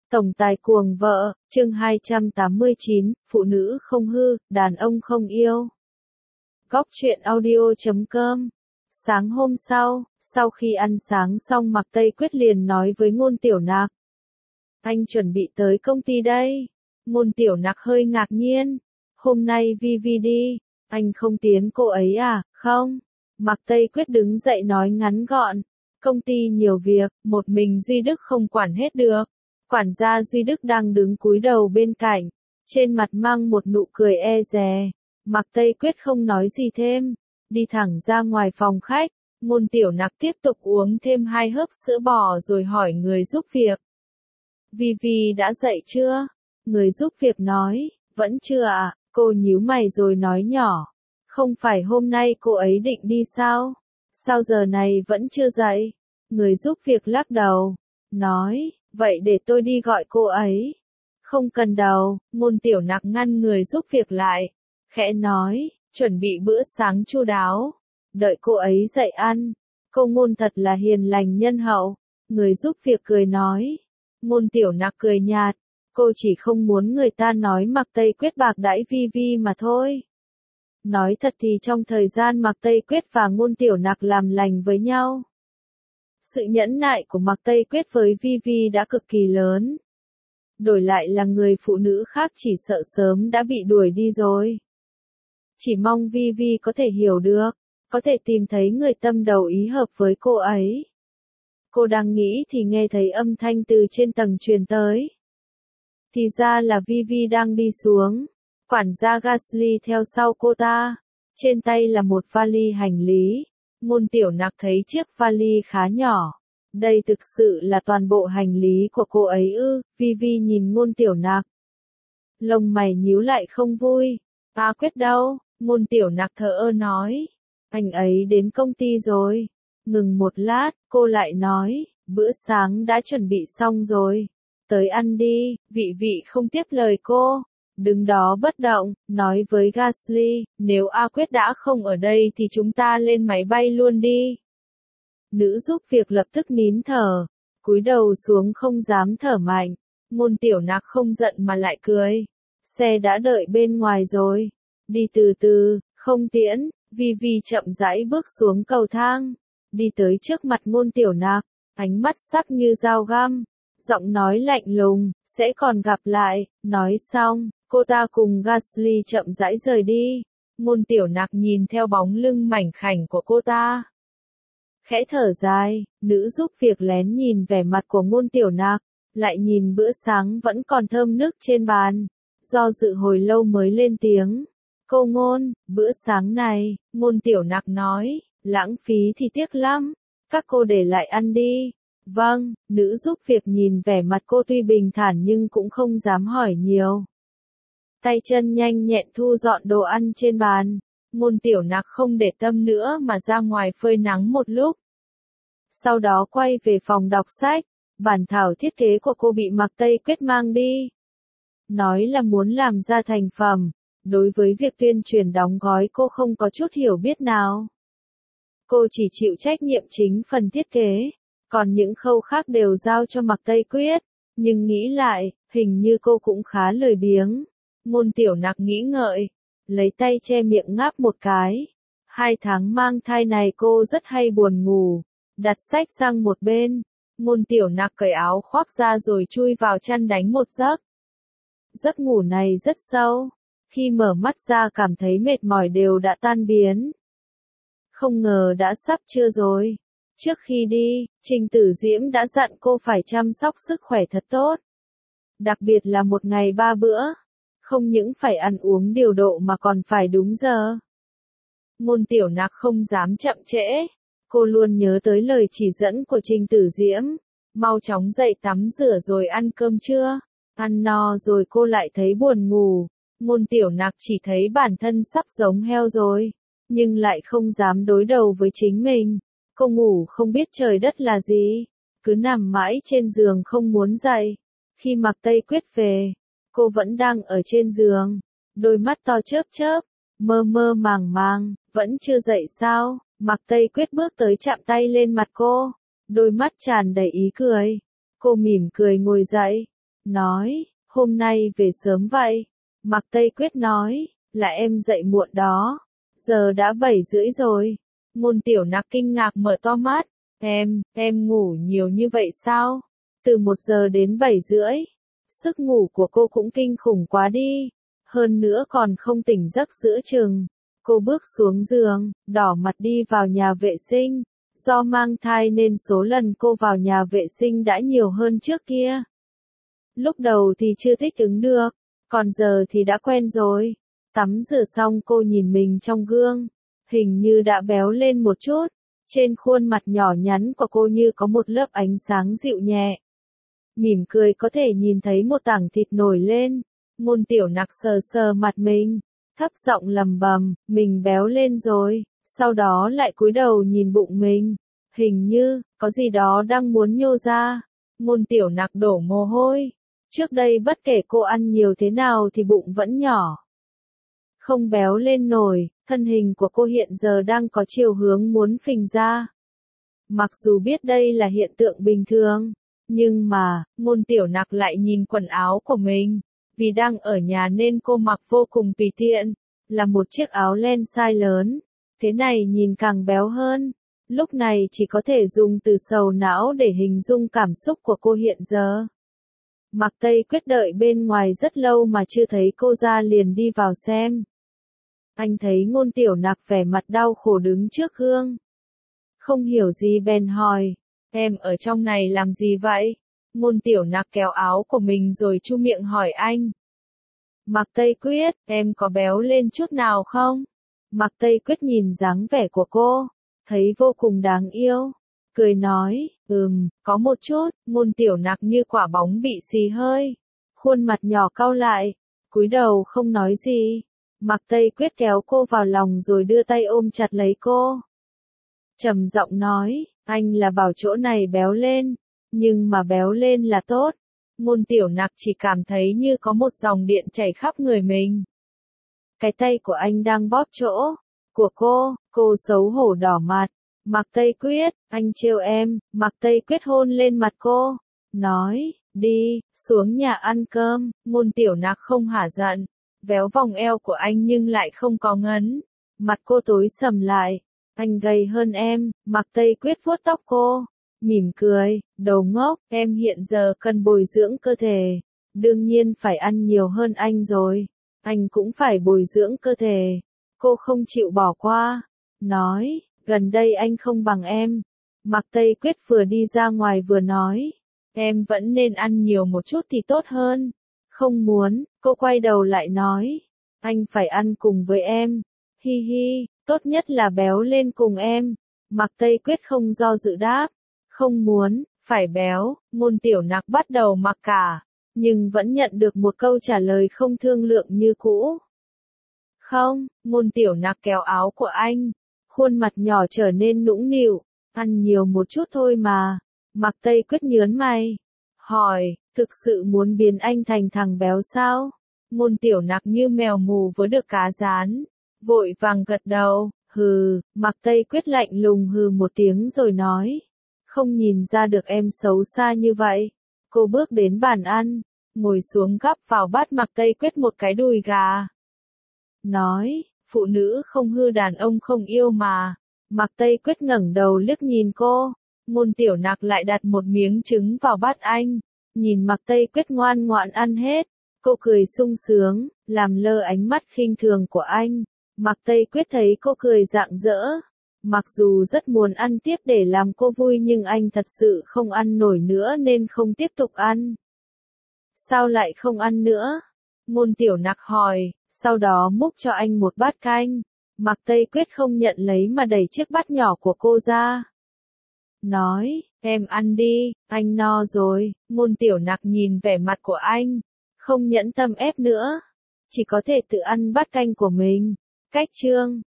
Tổng tài cuồng vợ, chương 289, phụ nữ không hư, đàn ông không yêu. Góc truyện audio.com. Sáng hôm sau khi ăn sáng xong Mạc Tây Quyết liền nói với Ngôn Tiểu Nạc. Anh chuẩn bị tới công ty đây. Ngôn Tiểu Nạc hơi ngạc nhiên. Hôm nay Vi đi, anh không tiến cô ấy à, không? Mạc Tây Quyết đứng dậy nói ngắn gọn. Công ty nhiều việc, một mình Duy Đức không quản hết được. Quản gia Duy Đức đang đứng cúi đầu bên cạnh, trên mặt mang một nụ cười e dè. Mạc Tây Quyết không nói gì thêm, đi thẳng ra ngoài phòng khách. Ngôn Tiểu Nạc tiếp tục uống thêm 2 hớp sữa bò rồi hỏi người giúp việc. Vi đã dậy chưa? Người giúp việc nói, vẫn chưa ạ. Cô nhíu mày rồi nói nhỏ, không phải hôm nay cô ấy định đi sao? Sao giờ này vẫn chưa dậy? Người giúp việc lắc đầu, nói, vậy để tôi đi gọi cô ấy. Không cần đâu, Ngôn Tiểu Nạc ngăn người giúp việc lại, khẽ nói, chuẩn bị bữa sáng chu đáo, đợi cô ấy dậy ăn. Cô Ngôn thật là hiền lành nhân hậu. Người giúp việc cười nói. Ngôn Tiểu Nạc cười nhạt, cô chỉ không muốn người ta nói Mạc Tây Quyết bạc đãi Vi mà thôi. Nói thật thì trong thời gian Mạc Tây Quyết và Ngôn Tiểu Nạc làm lành với nhau, sự nhẫn nại của Mạc Tây Quyết với Vi đã cực kỳ lớn. Đổi lại là người phụ nữ khác chỉ sợ sớm đã bị đuổi đi rồi. Chỉ mong Vi có thể hiểu được, có thể tìm thấy người tâm đầu ý hợp với cô ấy. Cô đang nghĩ thì nghe thấy âm thanh từ trên tầng truyền tới. Thì ra là Vi đang đi xuống. Quản gia Gasly theo sau cô ta. Trên tay là một vali hành lý. Ngôn Tiểu Nạc thấy chiếc vali khá nhỏ. Đây thực sự là toàn bộ hành lý của cô ấy ư? Vi nhìn Ngôn Tiểu Nạc. Lông mày nhíu lại không vui. Quyết đâu? Ngôn Tiểu Nạc thờ ơ nói. Anh ấy đến công ty rồi. Ngừng một lát, cô lại nói, bữa sáng đã chuẩn bị xong rồi. Tới ăn đi. Vị không tiếp lời cô. Đứng đó bất động, nói với Gasly, nếu Quyết đã không ở đây thì chúng ta lên máy bay luôn đi. Nữ giúp việc lập tức nín thở, cúi đầu xuống không dám thở mạnh. Ngôn Tiểu Nạc không giận mà lại cười. Xe đã đợi bên ngoài rồi. Đi từ từ, không tiễn. Vi chậm rãi bước xuống cầu thang. Đi tới trước mặt Ngôn Tiểu Nạc, ánh mắt sắc như dao găm. Giọng nói lạnh lùng, sẽ còn gặp lại. Nói xong, cô ta cùng Gasly chậm rãi rời đi. Ngôn Tiểu Nạc nhìn theo bóng lưng mảnh khảnh của cô ta, khẽ thở dài. Nữ giúp việc lén nhìn vẻ mặt của Ngôn Tiểu Nạc, lại nhìn bữa sáng vẫn còn thơm nức trên bàn. Do dự hồi lâu mới lên tiếng. Cô Ngôn, bữa sáng này, Ngôn Tiểu Nạc nói, lãng phí thì tiếc lắm. Các cô để lại ăn đi. Vâng, nữ giúp việc nhìn vẻ mặt cô tuy bình thản nhưng cũng không dám hỏi nhiều. Tay chân nhanh nhẹn thu dọn đồ ăn trên bàn. Ngôn Tiểu Nạc không để tâm nữa mà ra ngoài phơi nắng một lúc. Sau đó quay về phòng đọc sách. Bản thảo thiết kế của cô bị Mạc Tây Quyết mang đi. Nói là muốn làm ra thành phẩm. Đối với việc tuyên truyền đóng gói cô không có chút hiểu biết nào. Cô chỉ chịu trách nhiệm chính phần thiết kế. Còn những khâu khác đều giao cho Mạc Tây Quyết. Nhưng nghĩ lại, hình như cô cũng khá lười biếng. Ngôn Tiểu Nạc nghĩ ngợi, lấy tay che miệng ngáp một cái. 2 tháng mang thai này cô rất hay buồn ngủ. Đặt sách sang một bên. Ngôn Tiểu Nạc cởi áo khoác ra rồi chui vào chăn đánh một giấc. Giấc ngủ này rất sâu. Khi mở mắt ra cảm thấy mệt mỏi đều đã tan biến. Không ngờ đã sắp trưa rồi. Trước khi đi, Trình Tử Diễm đã dặn cô phải chăm sóc sức khỏe thật tốt. Đặc biệt là một ngày 3 bữa. Không những phải ăn uống điều độ mà còn phải đúng giờ. Ngôn Tiểu Nạc không dám chậm trễ. Cô luôn nhớ tới lời chỉ dẫn của Trình Tử Diễm. Mau chóng dậy tắm rửa rồi ăn cơm trưa. Ăn no rồi cô lại thấy buồn ngủ. Ngôn Tiểu Nạc chỉ thấy bản thân sắp giống heo rồi. Nhưng lại không dám đối đầu với chính mình. Cô ngủ không biết trời đất là gì. Cứ nằm mãi trên giường không muốn dậy. Khi Mạc Tây Quyết về, cô vẫn đang ở trên giường. Đôi mắt to chớp, mơ màng, vẫn chưa dậy sao? Mạc Tây Quyết bước tới chạm tay lên mặt cô. Đôi mắt tràn đầy ý cười. Cô mỉm cười ngồi dậy. nói, hôm nay về sớm vậy. Mạc Tây Quyết nói, là em dậy muộn đó. Giờ đã 7:30 rồi. Ngôn Tiểu Nặc kinh ngạc mở to mắt. Em ngủ nhiều như vậy sao? Từ 1 giờ đến 7:30. Sức ngủ của cô cũng kinh khủng quá đi. Hơn nữa còn không tỉnh giấc giữa chừng. Cô bước xuống giường, đỏ mặt đi vào nhà vệ sinh. Do mang thai nên số lần cô vào nhà vệ sinh đã nhiều hơn trước kia. Lúc đầu thì chưa thích ứng được, còn giờ thì đã quen rồi. Tắm rửa xong cô nhìn mình trong gương, hình như đã béo lên một chút. Trên khuôn mặt nhỏ nhắn của cô như có một lớp ánh sáng dịu nhẹ. Mỉm cười có thể nhìn thấy một tảng thịt nổi lên. Ngôn Tiểu Nặc sờ sờ mặt mình, thấp giọng lầm bầm, mình béo lên rồi. Sau đó lại cúi đầu nhìn bụng mình. Hình như, có gì đó đang muốn nhô ra. Ngôn Tiểu Nặc đổ mồ hôi. Trước đây bất kể cô ăn nhiều thế nào thì bụng vẫn nhỏ. Không béo lên nổi, thân hình của cô hiện giờ đang có chiều hướng muốn phình ra. Mặc dù biết đây là hiện tượng bình thường, nhưng mà, Ngôn Tiểu Nặc lại nhìn quần áo của mình. Vì đang ở nhà nên cô mặc vô cùng tùy tiện, là một chiếc áo len size lớn. Thế này nhìn càng béo hơn. Lúc này chỉ có thể dùng từ sầu não để hình dung cảm xúc của cô hiện giờ. Mạc Tây Quyết đợi bên ngoài rất lâu mà chưa thấy cô ra liền đi vào xem. Anh thấy Ngôn Tiểu Nặc vẻ mặt đau khổ đứng trước gương. Không hiểu gì bèn hỏi, em ở trong này làm gì vậy? Ngôn Tiểu Nặc kéo áo của mình rồi chu miệng hỏi anh. Mạc Tây Quyết, em có béo lên chút nào không? Mạc Tây Quyết nhìn dáng vẻ của cô, thấy vô cùng đáng yêu. Cười nói, có một chút. Ngôn Tiểu Nặc như quả bóng bị xì hơi. Khuôn mặt nhỏ cau lại, cúi đầu không nói gì. Mạc Tây Quyết kéo cô vào lòng rồi đưa tay ôm chặt lấy cô. Trầm giọng nói, anh là bảo chỗ này béo lên, nhưng mà béo lên là tốt. Ngôn Tiểu Nặc chỉ cảm thấy như có một dòng điện chảy khắp người mình. Cái tay của anh đang bóp chỗ của cô xấu hổ đỏ mặt. Mạc Tây Quyết, anh trêu em. Mạc Tây Quyết hôn lên mặt cô, nói, đi, xuống nhà ăn cơm. Ngôn Tiểu Nặc không hả giận, véo vòng eo của anh nhưng lại không có ngấn. Mặt cô tối sầm lại, anh gầy hơn em. Mạc Tây Quyết vuốt tóc cô, mỉm cười, đồ ngốc, em hiện giờ cần bồi dưỡng cơ thể. Đương nhiên phải ăn nhiều hơn anh rồi. Anh cũng phải bồi dưỡng cơ thể. Cô không chịu bỏ qua, nói, gần đây anh không bằng em. Mạc Tây Quyết vừa đi ra ngoài vừa nói, em vẫn nên ăn nhiều một chút thì tốt hơn. Không muốn, cô quay đầu lại nói, anh phải ăn cùng với em. Hi hi, tốt nhất là béo lên cùng em. Mạc Tây Quyết không do dự đáp, không muốn, phải béo. Ngôn Tiểu Nặc bắt đầu mặc cả, nhưng vẫn nhận được một câu trả lời không thương lượng như cũ. Không. Ngôn Tiểu Nặc kéo áo của anh, khuôn mặt nhỏ trở nên nũng nịu, ăn nhiều một chút thôi mà. Mạc Tây Quyết nhớn mày, hỏi, thực sự muốn biến anh thành thằng béo sao? Ngôn Tiểu Nặc như mèo mù với được cá rán, vội vàng gật đầu, hừ. Mạc Tây Quyết lạnh lùng hừ một tiếng rồi nói, không nhìn ra được em xấu xa như vậy. Cô bước đến bàn ăn, ngồi xuống gắp vào bát Mạc Tây Quyết một cái đùi gà. Nói, phụ nữ không hư đàn ông không yêu mà. Mạc Tây Quyết ngẩng đầu liếc nhìn cô. Ngôn Tiểu Nặc lại đặt một miếng trứng vào bát anh. Nhìn Mạc Tây Quyết ngoan ngoãn ăn hết, cô cười sung sướng, làm lơ ánh mắt khinh thường của anh. Mạc Tây Quyết thấy cô cười rạng rỡ. Mặc dù rất muốn ăn tiếp để làm cô vui nhưng anh thật sự không ăn nổi nữa nên không tiếp tục ăn. Sao lại không ăn nữa? Ngôn Tiểu Nặc hỏi, sau đó múc cho anh một bát canh. Mạc Tây Quyết không nhận lấy mà đẩy chiếc bát nhỏ của cô ra. Nói, em ăn đi, anh no rồi. Ngôn Tiểu Nặc nhìn vẻ mặt của anh, không nhẫn tâm ép nữa. Chỉ có thể tự ăn bát canh của mình. Cách chương